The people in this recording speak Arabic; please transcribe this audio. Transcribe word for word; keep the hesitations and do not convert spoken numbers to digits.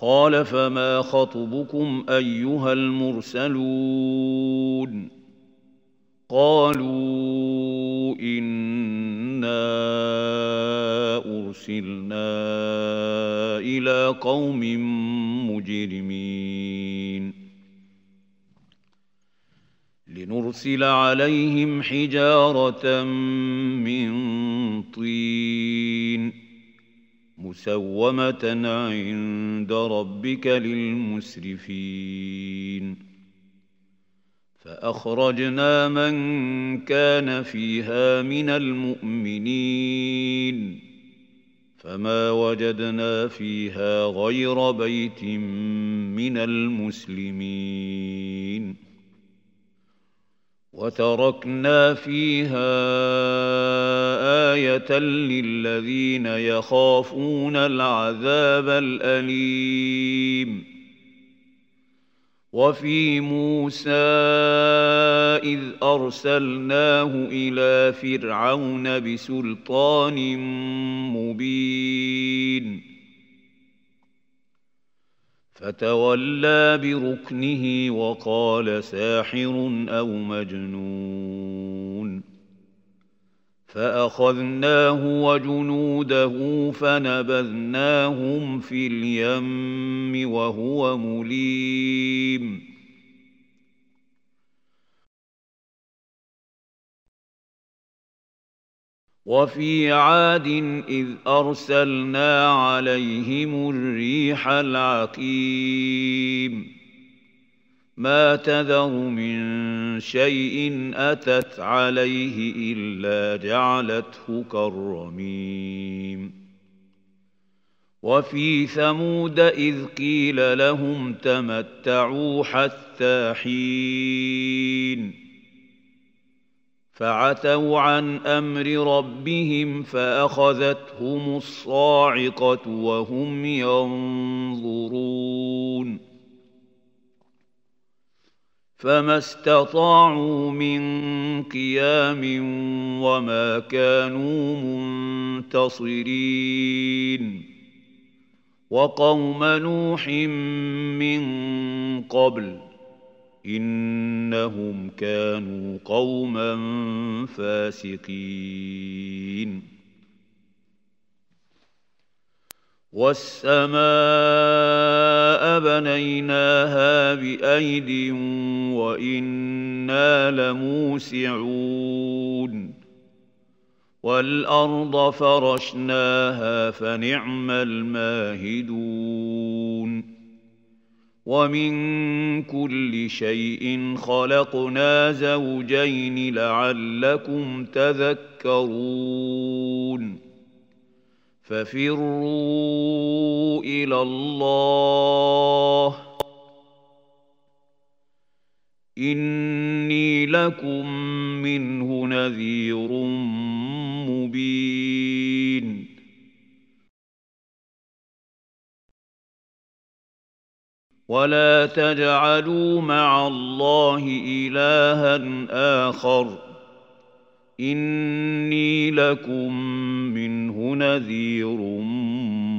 قال فما خطبكم أيها المرسلون قالوا إنا أرسلنا إلى قوم مجرمين لنرسل عليهم حجارة من طين مسومة عند ربك للمسرفين فأخرجنا من كان فيها من المؤمنين فما وجدنا فيها غير بيت من المسلمين وتركنا فيها آية للذين يخافون العذاب الأليم وفي موسى إذ أرسلناه إلى فرعون بسلطان مبين فتولى بركنه وقال ساحر أو مجنون فأخذناه وجنوده فنبذناهم في اليم وهو مليم وفي عاد إذ أرسلنا عليهم الريح العقيم ما تذر من شيء أتت عليه إلا جعلته كالرميم وفي ثمود إذ قيل لهم تمتعوا حتى حين فعتوا عن أمر ربهم فأخذتهم الصاعقة وهم ينظرون فما استطاعوا من قيام وما كانوا منتصرين وقوم نوح من قبل إنهم كانوا قوما فاسقين والسماء بنيناها بأيد وإنا لموسعون والأرض فرشناها فنعم الماهدون ومن كل شيء خلقنا زوجين لعلكم تذكرون ففروا إلى الله إني لكم منه نذير مبين ولا تجعلوا مع الله إلها آخر إني لكم منه نذير